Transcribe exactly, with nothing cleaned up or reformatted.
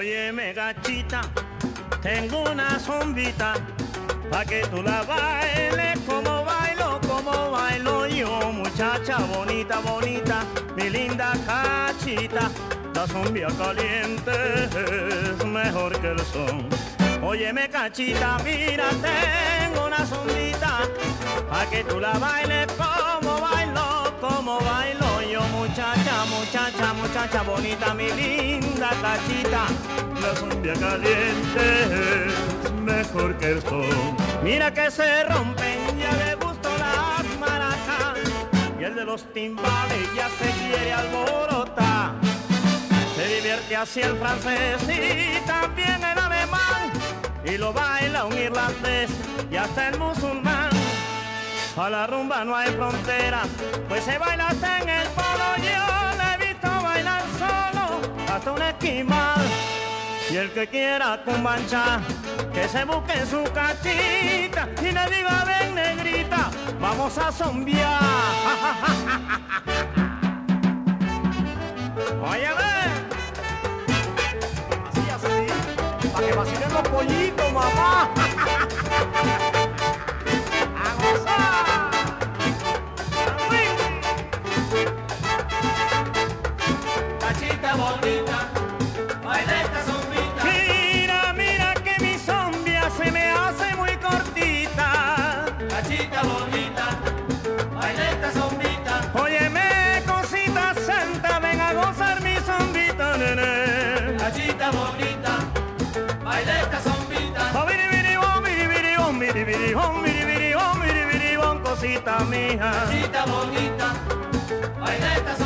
Óyeme, gachita, tengo una zombita, pa' que tú la bailes como bailo, como bailo yo, muchacha bonita, bonita, mi linda cachita. La zombia caliente es mejor que el son. Óyeme, cachita, mira, tengo una zombita, pa' que tú la bailes como bailo, como bailo yo, muchacha, muchacha, muchacha bonita, mi linda cachita. La zombia caliente es mejor que el sol. Mira que se rompen ya de gusto las maracas, y el de los timbales ya se quiere alborotar. Se divierte así el francés y también el alemán, y lo baila un irlandés y hasta el musulmán. A la rumba no hay frontera, pues se baila hasta en el polo. Yo le he visto bailar solo hasta un esquimal. Y el que quiera cumbancha, que se busque su cachita y le diga, ven negrita, vamos a zombiar. Oye, ven. Así, así, para que vacilen los pollitos, mamá. ¡A gozar! Cachita bonita, baila esta zombita. Mira, mira que mi zombia se me hace muy cortita. Cachita bonita, baila esta zombita. Óyeme, cosita santa, ven a gozar mi zombita, nene. Cachita bonita, baila esta zombita. Oh, biri, biri, oh, biri, biri, oh, biri, biri, oh, biri, biri, oh, biri, biri, oh, cosita mía. Cachita bonita, baila esta zombita.